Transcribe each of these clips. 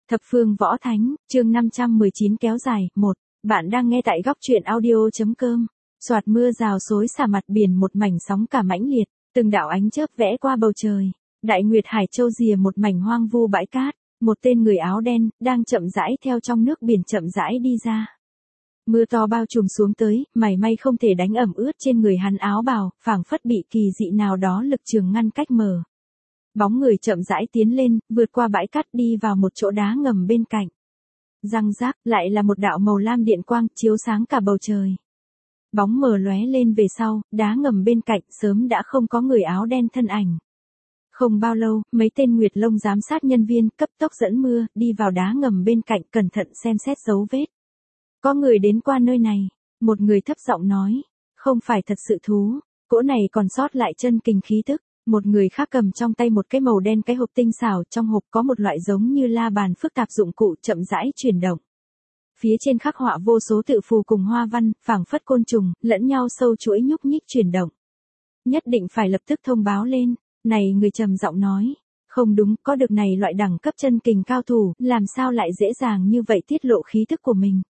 Thập phương võ thánh, chương 519 kéo dài, 1. Bạn đang nghe tại góc truyện audio.com. Soạt mưa rào xối xả mặt biển một mảnh sóng cả mãnh liệt, từng đạo ánh chớp vẽ qua bầu trời. Đại Nguyệt Hải Châu rìa một mảnh hoang vu bãi cát, một tên người áo đen, đang chậm rãi theo trong nước biển chậm rãi đi ra. Mưa to bao trùm xuống tới, mảy may không thể đánh ẩm ướt trên người hắn áo bào, phảng phất bị kỳ dị nào đó lực trường ngăn cách mở. Bóng người chậm rãi tiến lên, vượt qua bãi cát đi vào một chỗ đá ngầm bên cạnh. Răng rác, lại là một đạo màu lam điện quang, chiếu sáng cả bầu trời. Bóng mờ lóe lên về sau, đá ngầm bên cạnh sớm đã không có người áo đen thân ảnh. Không bao lâu, mấy tên Nguyệt Long giám sát nhân viên cấp tốc dẫn mưa, đi vào đá ngầm bên cạnh cẩn thận xem xét dấu vết. Có người đến qua nơi này, một người thấp giọng nói, không phải thật sự thú, cỗ này còn sót lại chân kình khí tức. Một người khác cầm trong tay một cái màu đen cái hộp tinh xảo, trong hộp có một loại giống như la bàn phức tạp dụng cụ chậm rãi chuyển động. Phía trên khắc họa vô số tự phù cùng hoa văn, phảng phất côn trùng, lẫn nhau sâu chuỗi nhúc nhích chuyển động. Nhất định phải lập tức thông báo lên, này người trầm giọng nói, không đúng, có được này loại đẳng cấp chân kình cao thủ, làm sao lại dễ dàng như vậy tiết lộ khí tức của mình.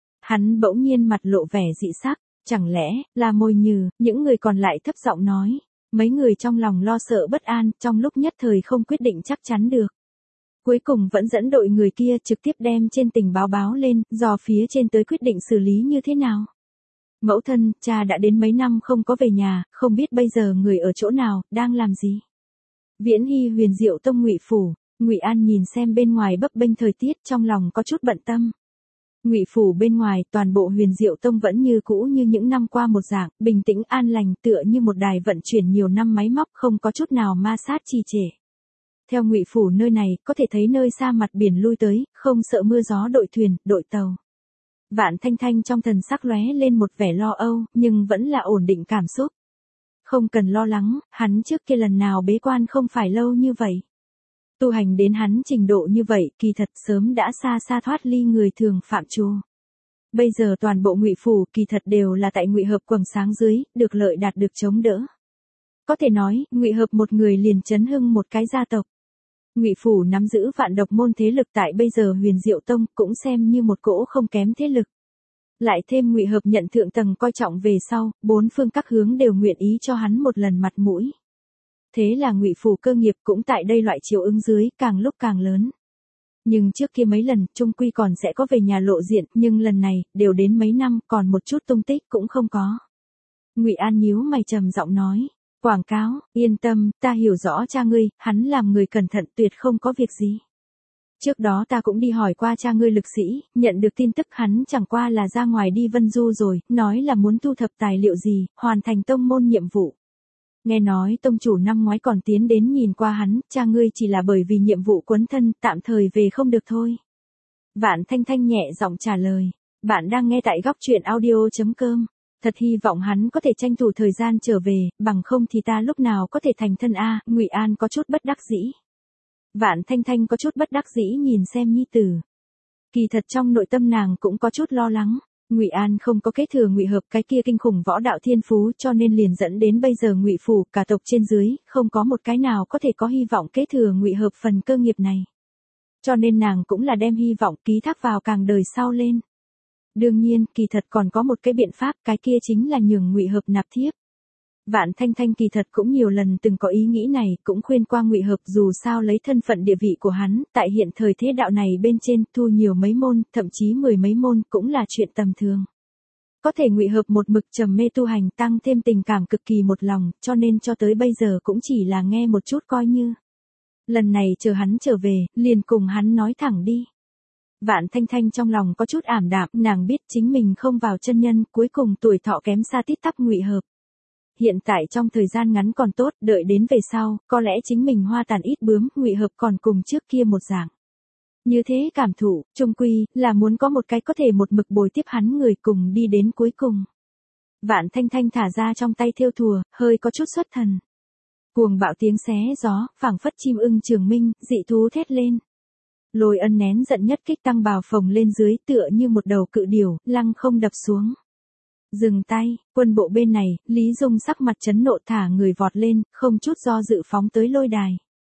Hắn bỗng nhiên mặt lộ vẻ dị sắc, chẳng lẽ là Mồi Nhừ, những người còn lại thấp giọng nói. Mấy người trong lòng lo sợ bất an, trong lúc nhất thời không quyết định chắc chắn được. Cuối cùng vẫn dẫn đội người kia trực tiếp đem trên tình báo lên, dò phía trên tới quyết định xử lý như thế nào. Mẫu thân, cha đã đến mấy năm không có về nhà, không biết bây giờ người ở chỗ nào, đang làm gì. Viễn Hy Huyền Diệu Tông Ngụy Phủ, Ngụy An nhìn xem bên ngoài bấp bênh thời tiết, trong lòng có chút bận tâm. Ngụy Phủ bên ngoài, toàn bộ Huyền Diệu Tông vẫn như cũ như những năm qua một dạng, bình tĩnh an lành tựa như một đài vận chuyển nhiều năm máy móc không có chút nào ma sát trì trệ. Theo Ngụy Phủ nơi này, có thể thấy nơi xa mặt biển lui tới, không sợ mưa gió đội thuyền, đội tàu. Vạn Thanh Thanh trong thần sắc lóe lên một vẻ lo âu, nhưng vẫn là ổn định cảm xúc. Không cần lo lắng, hắn trước kia lần nào bế quan không phải lâu như vậy. Tu hành đến hắn trình độ như vậy, kỳ thật sớm đã xa xa thoát ly người thường phạm trù. Bây giờ toàn bộ Ngụy Phủ kỳ thật đều là tại Ngụy Hợp quầng sáng dưới, được lợi đạt được chống đỡ. Có thể nói, Ngụy Hợp một người liền chấn hưng một cái gia tộc. Ngụy Phủ nắm giữ vạn độc môn thế lực tại bây giờ Huyền Diệu Tông cũng xem như một cỗ không kém thế lực. Lại thêm Ngụy Hợp nhận thượng tầng coi trọng về sau, bốn phương các hướng đều nguyện ý cho hắn một lần mặt mũi. Thế là Ngụy Phủ cơ nghiệp cũng tại đây loại chiều ứng dưới, càng lúc càng lớn. Nhưng trước kia mấy lần, chung quy còn sẽ có về nhà lộ diện, nhưng lần này, đều đến mấy năm, còn một chút tung tích cũng không có. Ngụy An nhíu mày trầm giọng nói, quảng cáo, yên tâm, ta hiểu rõ cha ngươi, hắn làm người cẩn thận tuyệt không có việc gì. Trước đó ta cũng đi hỏi qua cha ngươi Lực Sĩ, nhận được tin tức hắn chẳng qua là ra ngoài đi vân du rồi, nói là muốn thu thập tài liệu gì, hoàn thành tông môn nhiệm vụ. Nghe nói tông chủ năm ngoái còn tiến đến nhìn qua hắn, cha ngươi chỉ là bởi vì nhiệm vụ quấn thân, tạm thời về không được thôi. Vạn Thanh Thanh nhẹ giọng trả lời, bạn đang nghe tại góc truyện audio.com. Thật hy vọng hắn có thể tranh thủ thời gian trở về, bằng không thì ta lúc nào có thể thành thân a. Ngụy An có chút bất đắc dĩ. Vạn Thanh Thanh có chút bất đắc dĩ nhìn xem nhi tử. Kỳ thật trong nội tâm nàng cũng có chút lo lắng. Ngụy An không có kế thừa Ngụy Hợp cái kia kinh khủng võ đạo thiên phú, cho nên liền dẫn đến bây giờ Ngụy Phủ cả tộc trên dưới, không có một cái nào có thể có hy vọng kế thừa Ngụy Hợp phần cơ nghiệp này. Cho nên nàng cũng là đem hy vọng ký thác vào càng đời sau lên. Đương nhiên, kỳ thật còn có một cái biện pháp, cái kia chính là nhường Ngụy Hợp nạp thiếp. Vạn Thanh Thanh kỳ thật cũng nhiều lần từng có ý nghĩ này, cũng khuyên qua Ngụy Hợp dù sao lấy thân phận địa vị của hắn, tại hiện thời thế đạo này bên trên, thu nhiều mấy môn, thậm chí 10 mấy môn, cũng là chuyện tầm thường. Có thể Ngụy Hợp một mực trầm mê tu hành tăng thêm tình cảm cực kỳ một lòng, cho nên cho tới bây giờ cũng chỉ là nghe một chút coi như. Lần này chờ hắn trở về, liền cùng hắn nói thẳng đi. Vạn Thanh Thanh trong lòng có chút ảm đạm, nàng biết chính mình không vào chân nhân, cuối cùng tuổi thọ kém xa tít tắp Ngụy Hợp. Hiện tại trong thời gian ngắn còn tốt, đợi đến về sau, có lẽ chính mình hoa tàn ít bướm, Ngụy Hợp còn cùng trước kia một dạng. Như thế cảm thụ, chung quy, là muốn có một cái có thể một mực bồi tiếp hắn người cùng đi đến cuối cùng. Vạn Thanh Thanh thả ra trong tay thêu thùa, hơi có chút xuất thần. Cuồng bạo tiếng xé gió, phảng phất chim ưng trường minh, dị thú thét lên. Lôi Ân nén giận nhất kích tăng bào phồng lên dưới tựa như một đầu cự điểu, lăng không đập xuống. Dừng tay, quân bộ bên này, Lý Dung sắc mặt chấn nộ thả người vọt lên, không chút do dự phóng tới lôi đài.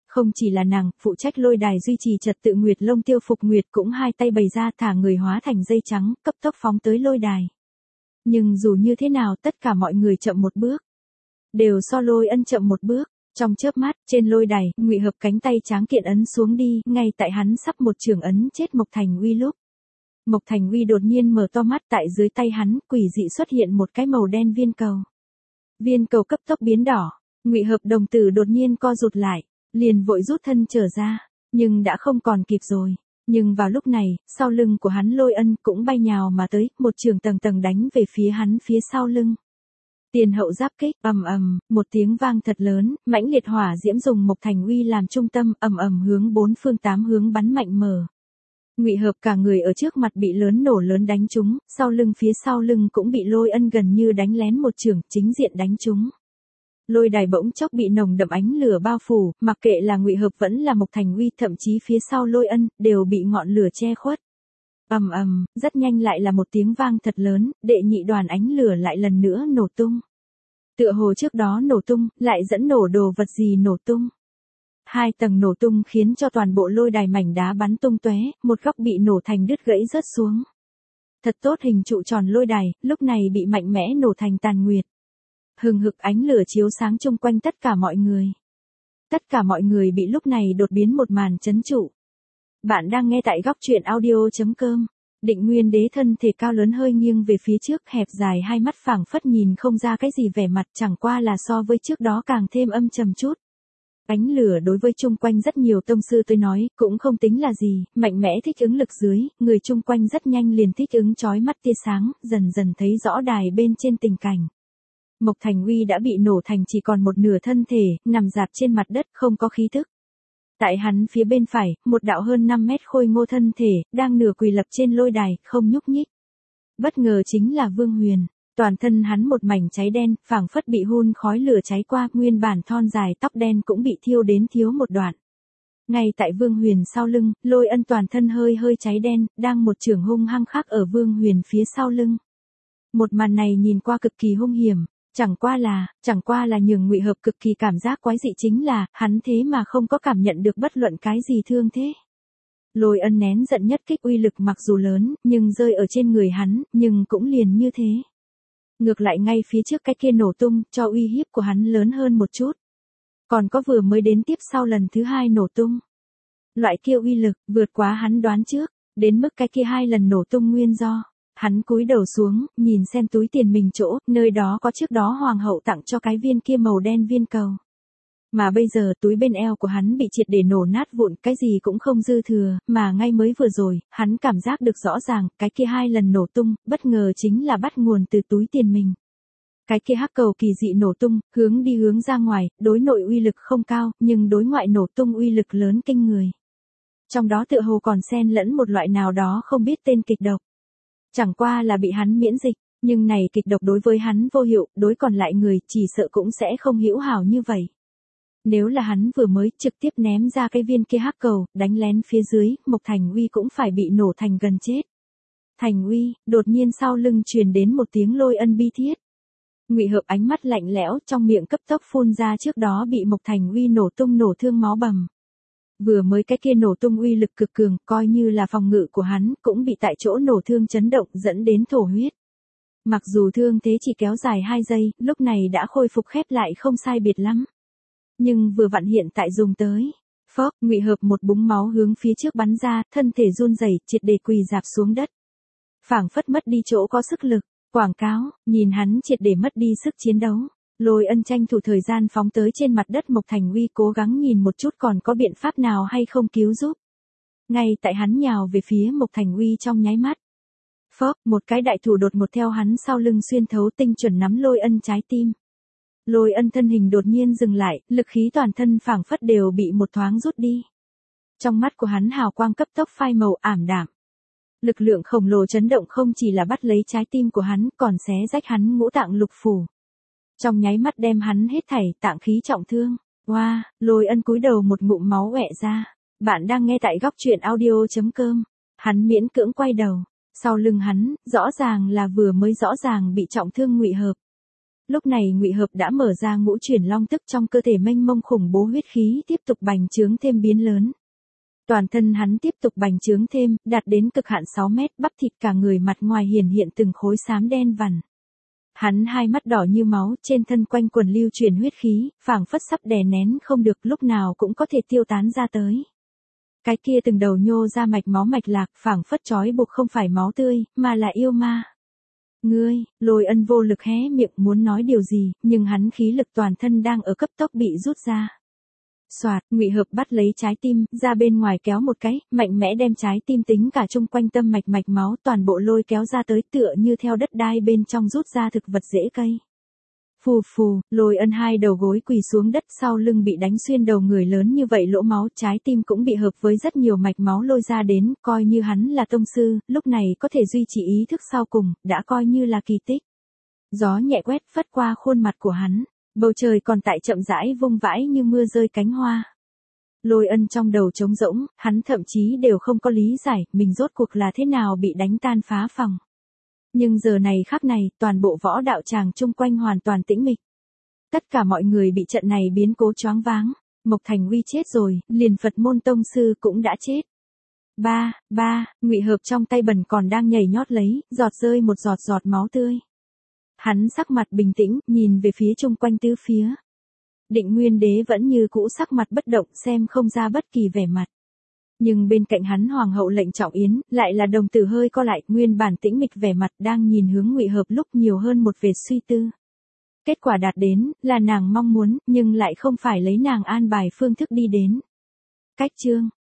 Không chỉ là nàng, phụ trách lôi đài duy trì trật tự Nguyệt Long Tiêu Phục Nguyệt cũng hai tay bày ra thả người hóa thành dây trắng, cấp tốc phóng tới lôi đài. Nhưng dù như thế nào tất cả mọi người chậm một bước. Đều so Lôi Ân chậm một bước. Trong chớp mắt, trên lôi đài, Ngụy Hợp cánh tay tráng kiện ấn xuống đi, ngay tại hắn sắp một trường ấn chết Mộc Thành Uy lúc. Mộc Thành Uy đột nhiên mở to mắt, tại dưới tay hắn, quỷ dị xuất hiện một cái màu đen viên cầu. Viên cầu cấp tốc biến đỏ, Ngụy Hợp đồng tử đột nhiên co rụt lại, liền vội rút thân trở ra, nhưng đã không còn kịp rồi. Nhưng vào lúc này, sau lưng của hắn Lôi Ân cũng bay nhào mà tới, một trường tầng tầng đánh về phía hắn phía sau lưng. Tiền hậu giáp kích, ầm ầm, một tiếng vang thật lớn, mãnh liệt hỏa diễm dùng Mộc Thành Uy làm trung tâm, ầm ầm hướng bốn phương tám hướng bắn mạnh mở. Ngụy Hợp cả người ở trước mặt bị nổ lớn đánh trúng, sau lưng phía sau lưng cũng bị Lôi Ân gần như đánh lén một chưởng, chính diện đánh trúng. Lôi đài bỗng chốc bị nồng đậm ánh lửa bao phủ, mặc kệ là Ngụy Hợp vẫn là Mộc Thành Uy, thậm chí phía sau Lôi Ân đều bị ngọn lửa che khuất. Ầm ầm, rất nhanh lại là một tiếng vang thật lớn, đệ nhị đoàn ánh lửa lại lần nữa nổ tung. Tựa hồ trước đó nổ tung, lại dẫn nổ đồ vật gì nổ tung. Hai tầng nổ tung khiến cho toàn bộ lôi đài mảnh đá bắn tung tóe, một góc bị nổ thành đứt gãy rớt xuống. Thật tốt hình trụ tròn lôi đài, lúc này bị mạnh mẽ nổ thành tàn nguyệt. Hừng hực ánh lửa chiếu sáng chung quanh tất cả mọi người. Tất cả mọi người bị lúc này đột biến một màn chấn trụ. Bạn đang nghe tại góc truyện audio.com. Định Nguyên Đế thân thể cao lớn hơi nghiêng về phía trước, hẹp dài hai mắt phảng phất nhìn không ra cái gì vẻ mặt, chẳng qua là so với trước đó càng thêm âm trầm chút. Ánh lửa đối với chung quanh rất nhiều tông sư tới nói, cũng không tính là gì, mạnh mẽ thích ứng lực dưới, người chung quanh rất nhanh liền thích ứng chói mắt tia sáng, dần dần thấy rõ đài bên trên tình cảnh. Mộc Thành Uy đã bị nổ thành chỉ còn một nửa thân thể, nằm rạp trên mặt đất không có khí thức. Tại hắn phía bên phải, một đạo hơn 5 mét khôi ngô thân thể, đang nửa quỳ lập trên lôi đài, không nhúc nhích. Bất ngờ chính là Vương Huyền, toàn thân hắn một mảnh cháy đen, phảng phất bị hun khói lửa cháy qua, nguyên bản thon dài tóc đen cũng bị thiêu đến thiếu một đoạn. Ngay tại Vương Huyền sau lưng, Lôi Ân toàn thân hơi hơi cháy đen, đang một chưởng hung hăng khác ở Vương Huyền phía sau lưng. Một màn này nhìn qua cực kỳ hung hiểm. Chẳng qua là nhường Ngụy Hợp cực kỳ cảm giác quái dị chính là, hắn thế mà không có cảm nhận được bất luận cái gì thương thế. Lôi Ân nén giận nhất kích uy lực mặc dù lớn, nhưng rơi ở trên người hắn, nhưng cũng liền như thế. Ngược lại ngay phía trước cái kia nổ tung, cho uy hiếp của hắn lớn hơn một chút. Còn có vừa mới đến tiếp sau lần thứ hai nổ tung. Loại kia uy lực, vượt quá hắn đoán trước, đến mức cái kia hai lần nổ tung nguyên do. Hắn cúi đầu xuống, nhìn xem túi tiền mình chỗ, nơi đó có trước đó hoàng hậu tặng cho cái viên kia màu đen viên cầu. Mà bây giờ túi bên eo của hắn bị triệt để nổ nát vụn, cái gì cũng không dư thừa, mà ngay mới vừa rồi, hắn cảm giác được rõ ràng, cái kia hai lần nổ tung, bất ngờ chính là bắt nguồn từ túi tiền mình. Cái kia hắc cầu kỳ dị nổ tung, hướng ra ngoài, đối nội uy lực không cao, nhưng đối ngoại nổ tung uy lực lớn kinh người. Trong đó tựa hồ còn xen lẫn một loại nào đó không biết tên kịch độc. Chẳng qua là bị hắn miễn dịch, nhưng này kịch độc đối với hắn vô hiệu, đối còn lại người chỉ sợ cũng sẽ không hữu hảo như vậy. Nếu là hắn vừa mới trực tiếp ném ra cái viên kia hắc cầu, đánh lén phía dưới, Mộc Thành Uy cũng phải bị nổ thành gần chết. Thành Uy, đột nhiên sau lưng truyền đến một tiếng Lôi Ân bi thiết. Ngụy Hợp ánh mắt lạnh lẽo, trong miệng cấp tốc phun ra trước đó bị Mộc Thành Uy nổ tung nổ thương máu bầm. Vừa mới cái kia nổ tung uy lực cực cường, coi như là phòng ngự của hắn, cũng bị tại chỗ nổ thương chấn động dẫn đến thổ huyết. Mặc dù thương thế chỉ kéo dài 2 giây, lúc này đã khôi phục khép lại không sai biệt lắm. Nhưng vừa vặn hiện tại dùng tới. Phốc, Ngụy Hợp một búng máu hướng phía trước bắn ra, thân thể run rẩy, triệt để quỳ rạp xuống đất. Phảng phất mất đi chỗ có sức lực, quảng cáo, nhìn hắn triệt để mất đi sức chiến đấu. Lôi Ân tranh thủ thời gian phóng tới trên mặt đất Mộc Thành Uy cố gắng nhìn một chút còn có biện pháp nào hay không cứu giúp. Ngay tại hắn nhào về phía Mộc Thành Uy trong nháy mắt. Phốc, một cái đại thủ đột ngột theo hắn sau lưng xuyên thấu tinh chuẩn nắm Lôi Ân trái tim. Lôi Ân thân hình đột nhiên dừng lại, lực khí toàn thân phảng phất đều bị một thoáng rút đi. Trong mắt của hắn hào quang cấp tốc phai màu ảm đạm. Lực lượng khổng lồ chấn động không chỉ là bắt lấy trái tim của hắn, còn xé rách hắn ngũ tạng lục phủ. Trong nháy mắt đem hắn hết thảy tạng khí trọng thương. Wow, Lôi Ân cúi đầu một ngụm máu ọe ra. Bạn đang nghe tại góc truyện audio.com. Hắn miễn cưỡng quay đầu. Sau lưng hắn, rõ ràng là vừa mới rõ ràng bị trọng thương Ngụy Hợp. Lúc này Ngụy Hợp đã mở ra ngũ chuyển long tức, trong cơ thể mênh mông khủng bố huyết khí tiếp tục bành trướng thêm biến lớn. Toàn thân hắn tiếp tục bành trướng thêm, đạt đến cực hạn 6 mét, bắp thịt cả người mặt ngoài hiển hiện từng khối xám đen vằn. Hắn hai mắt đỏ như máu, trên thân quanh quần lưu chuyển huyết khí, phảng phất sắp đè nén không được, lúc nào cũng có thể tiêu tán ra tới. Cái kia từng đầu nhô ra mạch máu mạch lạc, phảng phất trói buộc không phải máu tươi, mà là yêu ma. Ngươi, Lôi Ân vô lực hé miệng muốn nói điều gì, nhưng hắn khí lực toàn thân đang ở cấp tốc bị rút ra. Soạt, Ngụy Hợp bắt lấy trái tim, ra bên ngoài kéo một cái, mạnh mẽ đem trái tim tính cả chung quanh tâm mạch mạch máu toàn bộ lôi kéo ra tới, tựa như theo đất đai bên trong rút ra thực vật rễ cây. Phù phù, Lôi Ân hai đầu gối quỳ xuống đất, sau lưng bị đánh xuyên đầu người lớn như vậy lỗ máu, trái tim cũng bị hợp với rất nhiều mạch máu lôi ra đến, coi như hắn là tông sư, lúc này có thể duy trì ý thức sau cùng, đã coi như là kỳ tích. Gió nhẹ quét phất qua khuôn mặt của hắn, bầu trời còn tại chậm rãi vung vãi như mưa rơi cánh hoa. Lôi Ân trong đầu trống rỗng, hắn thậm chí đều không có lý giải mình rốt cuộc là thế nào bị đánh tan phá phòng. Nhưng giờ này khắc này, toàn bộ võ đạo tràng chung quanh hoàn toàn tĩnh mịch. Tất cả mọi người bị trận này biến cố choáng váng. Mộc Thành Uy chết rồi, liền Phật môn tông sư cũng đã chết. Ngụy Hợp trong tay bần còn đang nhảy nhót lấy, giọt rơi một giọt giọt máu tươi. Hắn sắc mặt bình tĩnh, nhìn về phía chung quanh tứ phía. Định Nguyên Đế vẫn như cũ sắc mặt bất động, xem không ra bất kỳ vẻ mặt. Nhưng bên cạnh hắn Hoàng hậu Lệnh Trọng Yến, lại là đồng tử hơi co lại, nguyên bản tĩnh mịch vẻ mặt đang nhìn hướng Ngụy Hợp lúc nhiều hơn một vệt suy tư. Kết quả đạt đến, là nàng mong muốn, nhưng lại không phải lấy nàng an bài phương thức đi đến. Cách chương